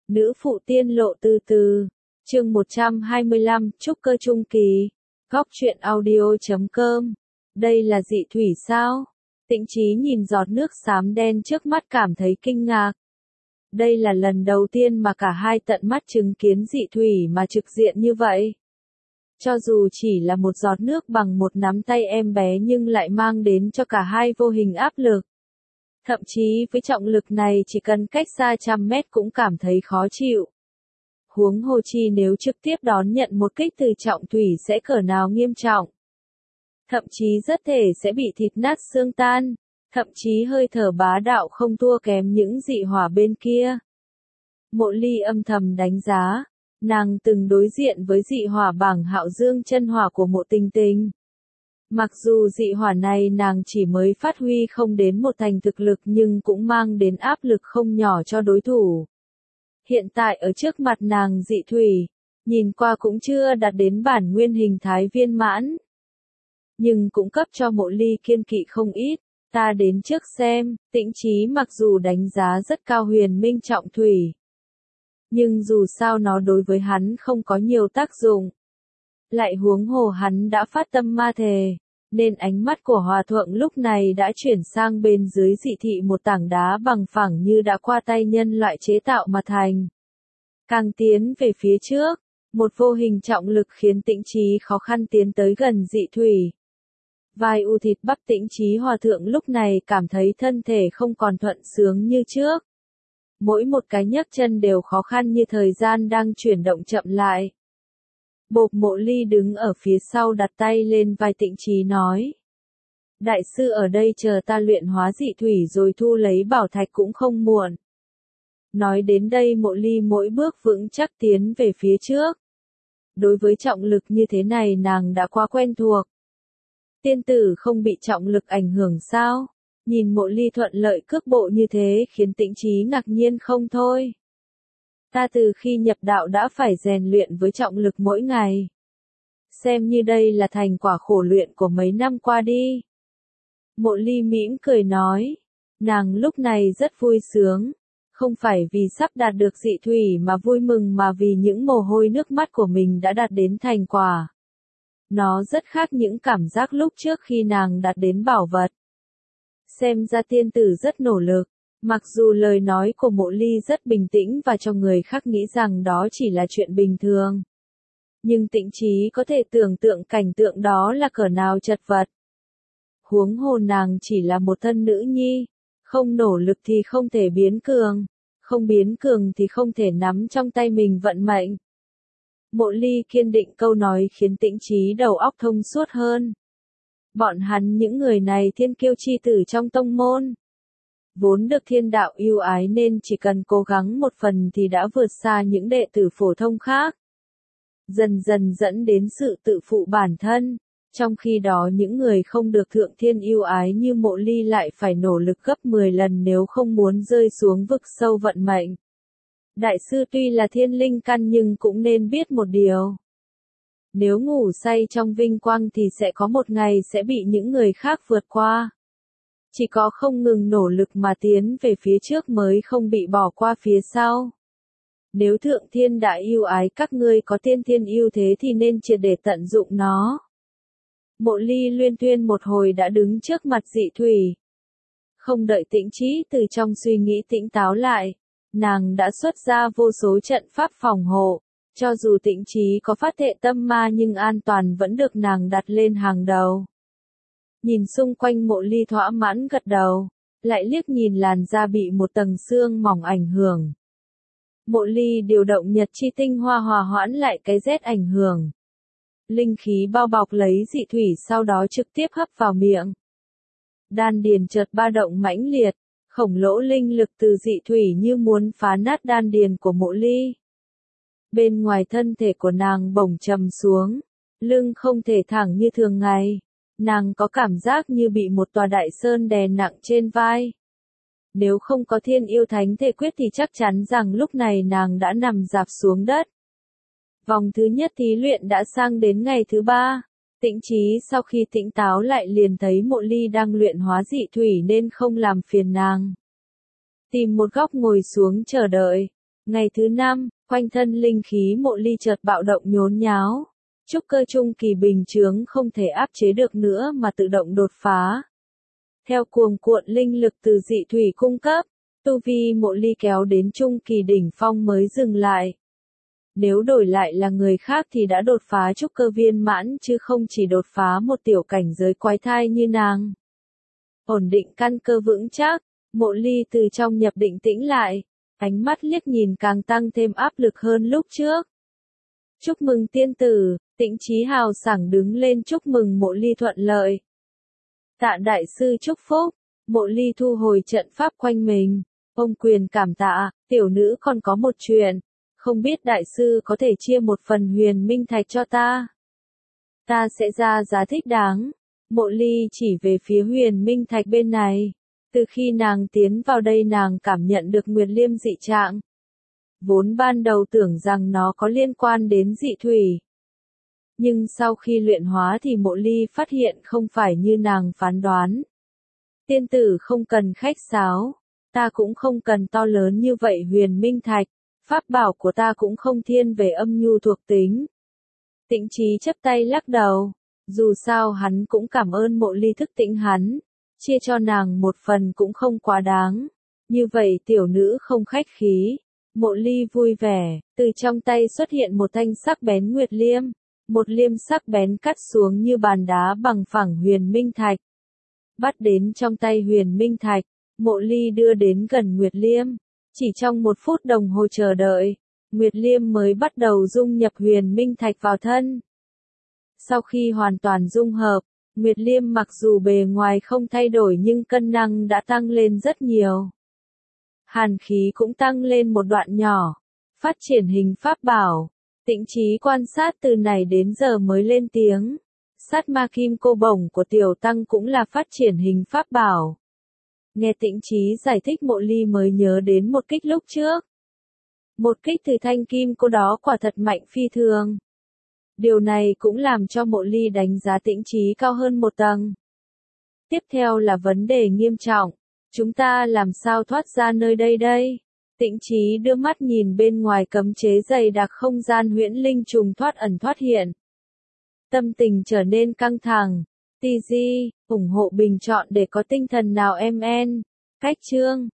Nữ phụ tiên lộ từ từ. Chương 125, trúc cơ trung kỳ. Góc truyện audio.com. Đây là dị thủy sao? Tĩnh Chí nhìn giọt nước xám đen trước mắt cảm thấy kinh ngạc. Đây là lần đầu tiên mà cả hai tận mắt chứng kiến dị thủy mà trực diện như vậy. Cho dù chỉ là một giọt nước bằng một nắm tay em bé nhưng lại mang đến cho cả hai vô hình áp lực. Thậm chí với trọng lực này chỉ cần cách xa trăm mét cũng cảm thấy khó chịu. Huống hồ chi nếu trực tiếp đón nhận một kích từ trọng thủy sẽ cỡ nào nghiêm trọng. Thậm chí rất thể sẽ bị thịt nát xương tan, thậm chí hơi thở bá đạo không thua kém những dị hỏa bên kia. Mộ Ly âm thầm đánh giá, nàng từng đối diện với dị hỏa bảng Hạo Dương chân hỏa của Mộ Tình Tình. Mặc dù dị hỏa này nàng chỉ mới phát huy không đến một thành thực lực nhưng cũng mang đến áp lực không nhỏ cho đối thủ. Hiện tại ở trước mặt nàng dị thủy, nhìn qua cũng chưa đạt đến bản nguyên hình thái viên mãn. Nhưng cũng cấp cho Mộ Ly kiên kỵ không ít, ta đến trước xem. Tĩnh Chí mặc dù đánh giá rất cao huyền minh trọng thủy. Nhưng dù sao nó đối với hắn không có nhiều tác dụng. Lại huống hồ hắn đã phát tâm ma thề, nên ánh mắt của hòa thượng lúc này đã chuyển sang bên dưới dị thị một tảng đá bằng phẳng như đã qua tay nhân loại chế tạo mà thành. Càng tiến về phía trước, một vô hình trọng lực khiến Tĩnh Chí khó khăn tiến tới gần dị thủy. Vai u thịt bắp Tĩnh Chí hòa thượng lúc này cảm thấy thân thể không còn thuận sướng như trước. Mỗi một cái nhấc chân đều khó khăn như thời gian đang chuyển động chậm lại. Bộp Mộ Ly đứng ở phía sau đặt tay lên vai Tĩnh Chí nói. Đại sư ở đây chờ ta luyện hóa dị thủy rồi thu lấy bảo thạch cũng không muộn. Nói đến đây Mộ Ly mỗi bước vững chắc tiến về phía trước. Đối với trọng lực như thế này nàng đã quá quen thuộc. Tiên tử không bị trọng lực ảnh hưởng sao? Nhìn Mộ Ly thuận lợi cước bộ như thế khiến Tĩnh Chí ngạc nhiên không thôi. Ta từ khi nhập đạo đã phải rèn luyện với trọng lực mỗi ngày. Xem như đây là thành quả khổ luyện của mấy năm qua đi. Mộ Ly mỉm cười nói. Nàng lúc này rất vui sướng. Không phải vì sắp đạt được dị thủy mà vui mừng mà vì những mồ hôi nước mắt của mình đã đạt đến thành quả. Nó rất khác những cảm giác lúc trước khi nàng đạt đến bảo vật. Xem ra tiên tử rất nỗ lực. Mặc dù lời nói của Mộ Ly rất bình tĩnh và cho người khác nghĩ rằng đó chỉ là chuyện bình thường. Nhưng Tĩnh Chí có thể tưởng tượng cảnh tượng đó là cỡ nào chật vật. Huống hồ nàng chỉ là một thân nữ nhi. Không nỗ lực thì không thể biến cường. Không biến cường thì không thể nắm trong tay mình vận mệnh. Mộ Ly kiên định câu nói khiến Tĩnh Chí đầu óc thông suốt hơn. Bọn hắn những người này thiên kiêu chi tử trong tông môn. Vốn được thiên đạo yêu ái nên chỉ cần cố gắng một phần thì đã vượt xa những đệ tử phổ thông khác. Dần dần dẫn đến sự tự phụ bản thân. Trong khi đó những người không được thượng thiên yêu ái như Mộ Ly lại phải nỗ lực gấp 10 lần nếu không muốn rơi xuống vực sâu vận mệnh. Đại sư tuy là thiên linh căn nhưng cũng nên biết một điều. Nếu ngủ say trong vinh quang thì sẽ có một ngày sẽ bị những người khác vượt qua. Chỉ có không ngừng nỗ lực mà tiến về phía trước mới không bị bỏ qua phía sau. Nếu thượng thiên đã yêu ái các ngươi có tiên thiên yêu thế thì nên triệt để tận dụng nó. Mộ Ly luyên thuyên một hồi đã đứng trước mặt dị thủy. Không đợi Tĩnh Chí từ trong suy nghĩ tỉnh táo lại, nàng đã xuất ra vô số trận pháp phòng hộ. Cho dù Tĩnh Chí có phát thệ tâm ma nhưng an toàn vẫn được nàng đặt lên hàng đầu. Nhìn xung quanh Mộ Ly thỏa mãn gật đầu, lại liếc nhìn làn da bị một tầng xương mỏng ảnh hưởng. Mộ Ly điều động nhật chi tinh hoa hòa hoãn lại cái rét ảnh hưởng. Linh khí bao bọc lấy dị thủy sau đó trực tiếp hấp vào miệng. Đan điền chợt ba động mãnh liệt, khổng lỗ linh lực từ dị thủy như muốn phá nát đan điền của Mộ Ly. Bên ngoài thân thể của nàng bỗng trầm xuống, lưng không thể thẳng như thường ngày. Nàng có cảm giác như bị một tòa đại sơn đè nặng trên vai. Nếu không có thiên yêu thánh thể quyết thì chắc chắn rằng lúc này nàng đã nằm rạp xuống đất. Vòng thứ nhất thí luyện đã sang đến ngày thứ 3. Tĩnh Chí sau khi tỉnh táo lại liền thấy Mộ Ly đang luyện hóa dị thủy nên không làm phiền nàng. Tìm một góc ngồi xuống chờ đợi. Ngày thứ 5, quanh thân linh khí Mộ Ly chợt bạo động nhốn nháo. Trúc cơ trung kỳ bình chướng không thể áp chế được nữa mà tự động đột phá. Theo cuồng cuộn linh lực từ dị thủy cung cấp, tu vi Mộ Ly kéo đến trung kỳ đỉnh phong mới dừng lại. Nếu đổi lại là người khác thì đã đột phá trúc cơ viên mãn chứ không chỉ đột phá một tiểu cảnh giới quái thai như nàng. Ổn định căn cơ vững chắc, Mộ Ly từ trong nhập định tĩnh lại, ánh mắt liếc nhìn càng tăng thêm áp lực hơn lúc trước. Chúc mừng tiên tử, Tĩnh Chí hào sảng đứng lên chúc mừng Mộ Ly thuận lợi. Tạ đại sư chúc phúc, Mộ Ly thu hồi trận pháp quanh mình, ôm quyền cảm tạ, tiểu nữ còn có một chuyện, không biết đại sư có thể chia một phần huyền minh thạch cho ta. Ta sẽ ra giá thích đáng. Mộ Ly chỉ về phía huyền minh thạch bên này. Từ khi nàng tiến vào đây nàng cảm nhận được Nguyệt Liêm dị trạng. Vốn ban đầu tưởng rằng nó có liên quan đến dị thủy. Nhưng sau khi luyện hóa thì Mộ Ly phát hiện không phải như nàng phán đoán. Tiên tử không cần khách sáo, ta cũng không cần to lớn như vậy huyền minh thạch, pháp bảo của ta cũng không thiên về âm nhu thuộc tính. Tĩnh Chí chắp tay lắc đầu, dù sao hắn cũng cảm ơn Mộ Ly thức tỉnh hắn, chia cho nàng một phần cũng không quá đáng. Như vậy tiểu nữ không khách khí. Mộ Ly vui vẻ, từ trong tay xuất hiện một thanh sắc bén nguyệt liêm, một liêm sắc bén cắt xuống như bàn đá bằng phẳng huyền minh thạch. Bắt đến trong tay huyền minh thạch, Mộ Ly đưa đến gần nguyệt liêm, chỉ trong 1 phút đồng hồ chờ đợi, nguyệt liêm mới bắt đầu dung nhập huyền minh thạch vào thân. Sau khi hoàn toàn dung hợp, nguyệt liêm mặc dù bề ngoài không thay đổi nhưng cân năng đã tăng lên rất nhiều. Hàn khí cũng tăng lên một đoạn nhỏ. Phát triển hình pháp bảo. Tĩnh Chí quan sát từ này đến giờ mới lên tiếng. Sát ma kim cô bổng của tiểu tăng cũng là phát triển hình pháp bảo. Nghe Tĩnh Chí giải thích Mộ Ly mới nhớ đến một kích lúc trước. Một kích từ thanh kim cô đó quả thật mạnh phi thường. Điều này cũng làm cho Mộ Ly đánh giá Tĩnh Chí cao hơn một tầng. Tiếp theo là vấn đề nghiêm trọng. Chúng ta làm sao thoát ra nơi đây đây? Tĩnh Chí đưa mắt nhìn bên ngoài cấm chế dày đặc không gian huyễn linh trùng thoát ẩn thoát hiện. Tâm tình trở nên căng thẳng. TG, ủng hộ bình chọn để có tinh thần nào MN. Cách chương.